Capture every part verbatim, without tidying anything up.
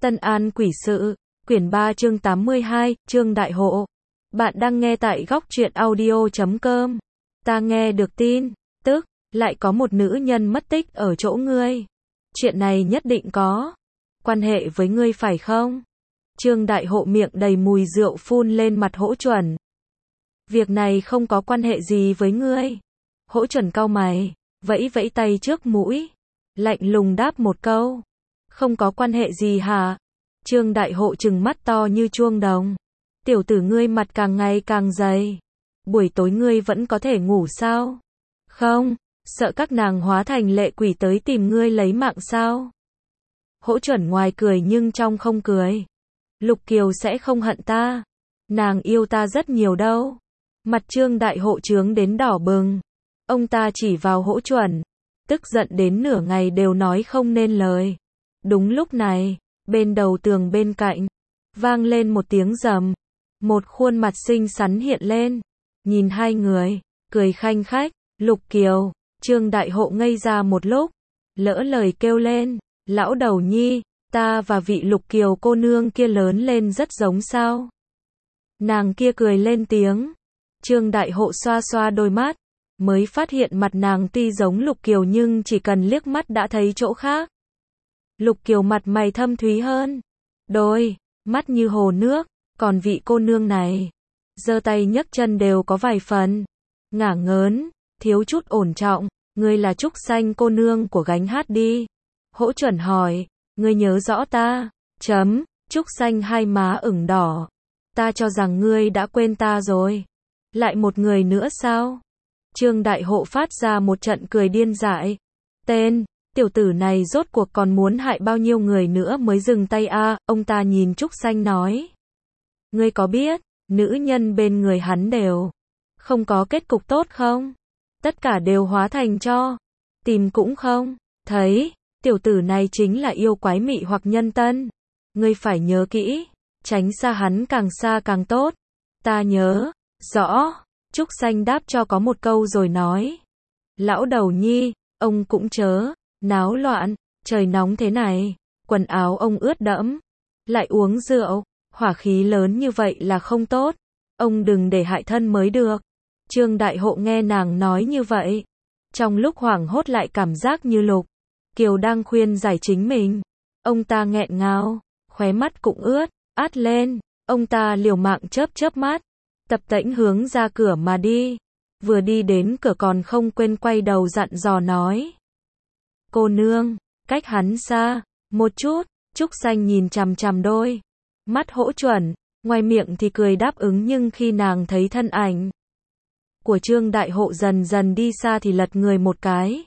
Tân An Quỷ Sự, quyển ba chương tám mươi hai, Trương Đại Hộ. Bạn đang nghe tại góc truyện audio chấm com. Ta nghe được tin, tức, lại có một nữ nhân mất tích ở chỗ ngươi. Chuyện này nhất định có quan hệ với ngươi phải không? Trương Đại Hộ miệng đầy mùi rượu phun lên mặt Hỗ Chuẩn. Việc này không có quan hệ gì với ngươi. Hỗ Chuẩn cau mày, vẫy vẫy tay trước mũi, lạnh lùng đáp một câu. Không có quan hệ gì hả? Trương Đại Hộ trừng mắt to như chuông đồng. Tiểu tử ngươi mặt càng ngày càng dày. Buổi tối ngươi vẫn có thể ngủ sao? Không, sợ các nàng hóa thành lệ quỷ tới tìm ngươi lấy mạng sao? Hỗ Chuẩn ngoài cười nhưng trong không cười. Lục Kiều sẽ không hận ta. Nàng yêu ta rất nhiều đâu. Mặt Trương Đại Hộ trướng đến đỏ bừng. Ông ta chỉ vào Hỗ Chuẩn, tức giận đến nửa ngày đều nói không nên lời. Đúng lúc này, bên đầu tường bên cạnh, vang lên một tiếng rầm. Một khuôn mặt xinh xắn hiện lên. Nhìn hai người, cười khanh khách. Lục Kiều, Trương Đại Hộ ngây ra một lúc. Lỡ lời kêu lên, lão đầu nhi, ta và vị Lục Kiều cô nương kia lớn lên rất giống sao? Nàng kia cười lên tiếng. Trương Đại Hộ xoa xoa đôi mắt, mới phát hiện mặt nàng tuy giống Lục Kiều nhưng chỉ cần liếc mắt đã thấy chỗ khác. Lục Kiều mặt mày thâm thúy hơn, đôi mắt như hồ nước, còn vị cô nương này, giơ tay nhấc chân đều có vài phần ngả ngớn, thiếu chút ổn trọng. Ngươi là Trúc Xanh cô nương của gánh hát đi. Hỗ Chuẩn hỏi, ngươi nhớ rõ ta? Chấm, Trúc Xanh hai má ửng đỏ. Ta cho rằng ngươi đã quên ta rồi. Lại một người nữa sao? Trương Đại Hộ phát ra một trận cười điên dại. Tên tiểu tử này rốt cuộc còn muốn hại bao nhiêu người nữa mới dừng tay a? À, ông ta nhìn Trúc Xanh nói. Ngươi có biết, nữ nhân bên người hắn đều không có kết cục tốt không? Tất cả đều hóa thành tro. Tìm cũng không thấy. Tiểu tử này chính là yêu quái mị hoặc nhân tân. Ngươi phải nhớ kỹ, tránh xa hắn càng xa càng tốt. Ta nhớ rõ. Trúc Xanh đáp cho có một câu rồi nói. Lão đầu nhi, ông cũng chớ náo loạn, trời nóng thế này, quần áo ông ướt đẫm, lại uống rượu, hỏa khí lớn như vậy là không tốt. Ông đừng để hại thân mới được. Trương Đại Hộ nghe nàng nói như vậy, trong lúc hoảng hốt lại cảm giác như Lục Kiều đang khuyên giải chính mình. Ông ta nghẹn ngào, khóe mắt cũng ướt át lên. Ông ta liều mạng chớp chớp mắt, tập tễnh hướng ra cửa mà đi. Vừa đi đến cửa còn không quên quay đầu dặn dò nói. Cô nương, cách hắn xa một chút. Trúc Xanh nhìn chằm chằm đôi mắt Hỗ Chuẩn, ngoài miệng thì cười đáp ứng, nhưng khi nàng thấy thân ảnh của Trương Đại Hộ dần dần đi xa thì lật người một cái,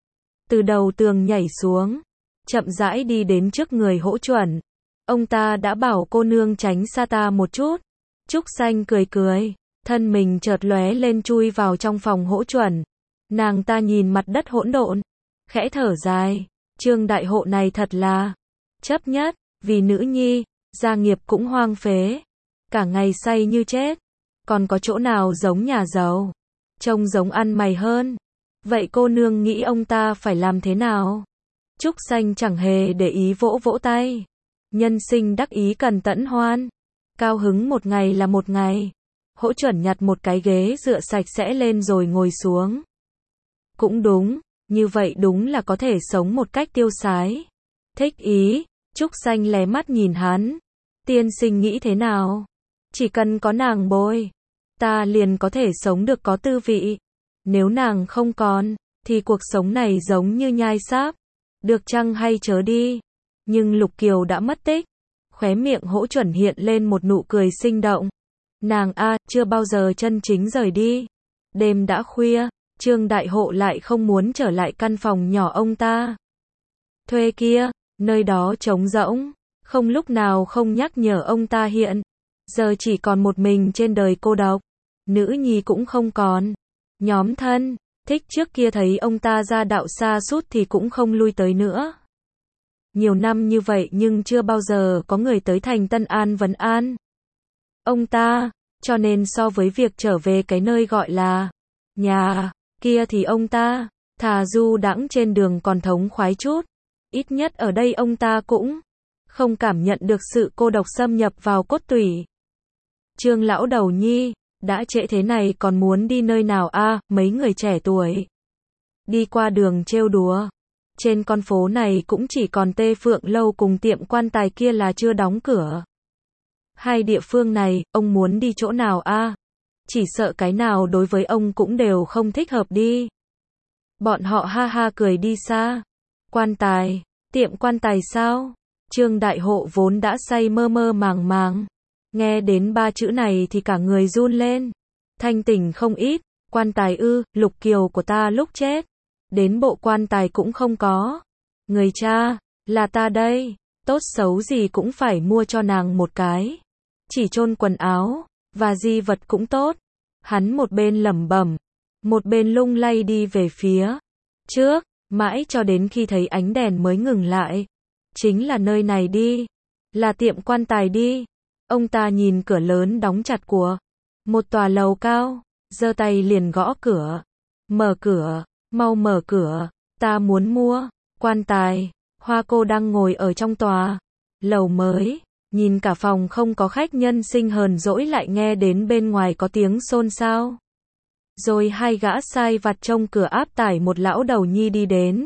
từ đầu tường nhảy xuống, chậm rãi đi đến trước người Hỗ Chuẩn. Ông ta đã bảo cô nương tránh xa ta một chút. Trúc Xanh cười cười, thân mình chợt lóe lên chui vào trong phòng Hỗ Chuẩn. Nàng ta nhìn mặt đất hỗn độn, khẽ thở dài. Trương Đại Hộ này thật là chấp nhất, vì nữ nhi, gia nghiệp cũng hoang phế, cả ngày say như chết, còn có chỗ nào giống nhà giàu, trông giống ăn mày hơn. Vậy cô nương nghĩ ông ta phải làm thế nào? Trúc Xanh chẳng hề để ý, vỗ vỗ tay. Nhân sinh đắc ý cần tẫn hoan, cao hứng một ngày là một ngày. Hỗ Chuẩn nhặt một cái ghế dựa sạch sẽ lên rồi ngồi xuống. Cũng đúng, như vậy đúng là có thể sống một cách tiêu sái. Thích ý. Trúc Xanh lé mắt nhìn hắn. Tiên sinh nghĩ thế nào? Chỉ cần có nàng bồi, ta liền có thể sống được có tư vị. Nếu nàng không còn, thì cuộc sống này giống như nhai sáp. Được chăng hay chớ đi. Nhưng Lục Kiều đã mất tích. Khóe miệng Hỗ Chuẩn hiện lên một nụ cười sinh động. Nàng a, chưa bao giờ chân chính rời đi. Đêm đã khuya, Trương Đại Hộ lại không muốn trở lại căn phòng nhỏ ông ta thuê kia. Nơi đó trống rỗng, không lúc nào không nhắc nhở ông ta hiện giờ chỉ còn một mình trên đời cô độc. Nữ nhi cũng không còn. Nhóm thân thích trước kia thấy ông ta ra đạo xa sút thì cũng không lui tới nữa. Nhiều năm như vậy nhưng chưa bao giờ có người tới thành Tân An vấn an ông ta, cho nên so với việc trở về cái nơi gọi là nhà kia thì ông ta thà du đãng trên đường còn thống khoái chút. Ít nhất ở đây ông ta cũng không cảm nhận được sự cô độc xâm nhập vào cốt tủy. Trương lão đầu nhi, đã trễ thế này còn muốn đi nơi nào a? Mấy người trẻ tuổi đi qua đường trêu đùa. Trên con phố này cũng chỉ còn Tê Phượng lâu cùng tiệm quan tài kia là chưa đóng cửa. Hai địa phương này, ông muốn đi chỗ nào a? Chỉ sợ cái nào đối với ông cũng đều không thích hợp đi. Bọn họ ha ha cười đi xa. Quan tài, tiệm quan tài sao? Trương Đại Hộ vốn đã say mơ mơ màng màng. Nghe đến ba chữ này thì cả người run lên. Thanh tỉnh không ít, quan tài ư, Lục Kiều của ta lúc chết. Đến bộ quan tài cũng không có. Người cha, là ta đây, tốt xấu gì cũng phải mua cho nàng một cái. Chỉ chôn quần áo, và di vật cũng tốt. Hắn một bên lẩm bẩm, một bên lung lay đi về phía trước, mãi cho đến khi thấy ánh đèn mới ngừng lại. Chính là nơi này đi, là tiệm quan tài đi. Ông ta nhìn cửa lớn đóng chặt của một tòa lầu cao, giơ tay liền gõ cửa. Mở cửa, mau mở cửa, ta muốn mua quan tài. Hoa cô đang ngồi ở trong tòa lầu mới, nhìn cả phòng không có khách nhân sinh hờn dỗi, lại nghe đến bên ngoài có tiếng xôn xao. Rồi hai gã sai vặt trông cửa áp tải một lão đầu nhi đi đến.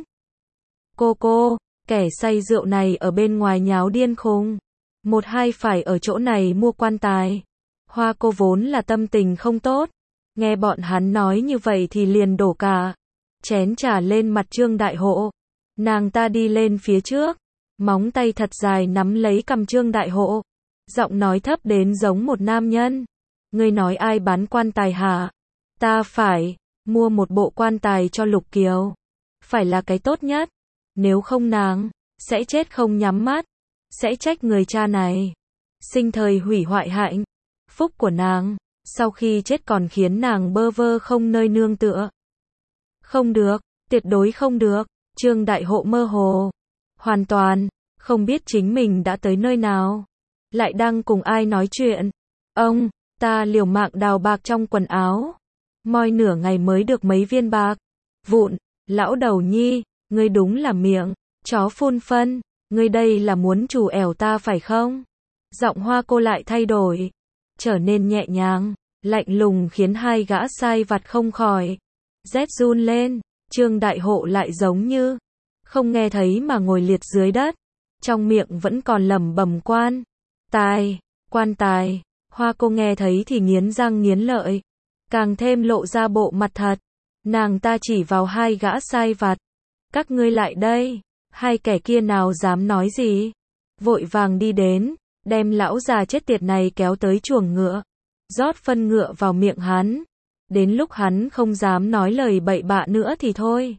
Cô cô, kẻ say rượu này ở bên ngoài nháo điên khùng. Một hai phải ở chỗ này mua quan tài. Hoa cô vốn là tâm tình không tốt. Nghe bọn hắn nói như vậy thì liền đổ cả chén trà lên mặt Trương Đại Hộ. Nàng ta đi lên phía trước, móng tay thật dài nắm lấy cằm Trương Đại Hộ. Giọng nói thấp đến giống một nam nhân. Ngươi nói ai bán quan tài hả? Ta phải mua một bộ quan tài cho Lục Kiều. Phải là cái tốt nhất. Nếu không nàng sẽ chết không nhắm mắt. Sẽ trách người cha này sinh thời hủy hoại hạnh phúc của nàng. Sau khi chết còn khiến nàng bơ vơ không nơi nương tựa. Không được, tuyệt đối không được. Trương Đại Hộ mơ hồ, hoàn toàn không biết chính mình đã tới nơi nào, lại đang cùng ai nói chuyện. Ông, ta liều mạng đào bạc trong quần áo, moi nửa ngày mới được mấy viên bạc vụn. Lão đầu nhi, ngươi đúng là miệng chó phun phân, ngươi đây là muốn trù ẻo ta phải không? Giọng Hoa cô lại thay đổi, trở nên nhẹ nhàng, lạnh lùng, khiến hai gã sai vặt không khỏi rét run lên. Trương Đại Hộ lại giống như không nghe thấy mà ngồi liệt dưới đất, trong miệng vẫn còn lẩm bẩm quan tài, quan tài. Hoa cô nghe thấy thì nghiến răng nghiến lợi, càng thêm lộ ra bộ mặt thật. Nàng ta chỉ vào hai gã sai vặt. Các ngươi lại đây. Hai kẻ kia nào dám nói gì, vội vàng đi đến, đem lão già chết tiệt này kéo tới chuồng ngựa, rót phân ngựa vào miệng hắn. Đến lúc hắn không dám nói lời bậy bạ nữa thì thôi.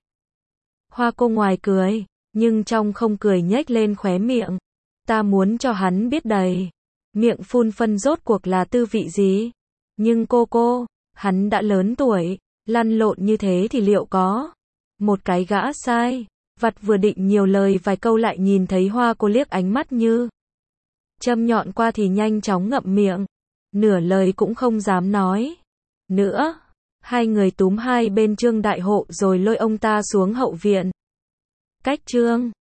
Hoa cô ngoài cười, nhưng trong không cười nhếch lên khóe miệng. Ta muốn cho hắn biết đầy miệng phun phân rốt cuộc là tư vị gì. Nhưng cô cô, hắn đã lớn tuổi, lăn lộn như thế thì liệu có một cái gã sai vặt vừa định nhiều lời vài câu, lại nhìn thấy Hoa cô liếc ánh mắt như châm nhọn qua thì nhanh chóng ngậm miệng, nửa lời cũng không dám nói nữa. Hai người túm hai bên Trương Đại Hộ rồi lôi ông ta xuống hậu viện. Cách Trương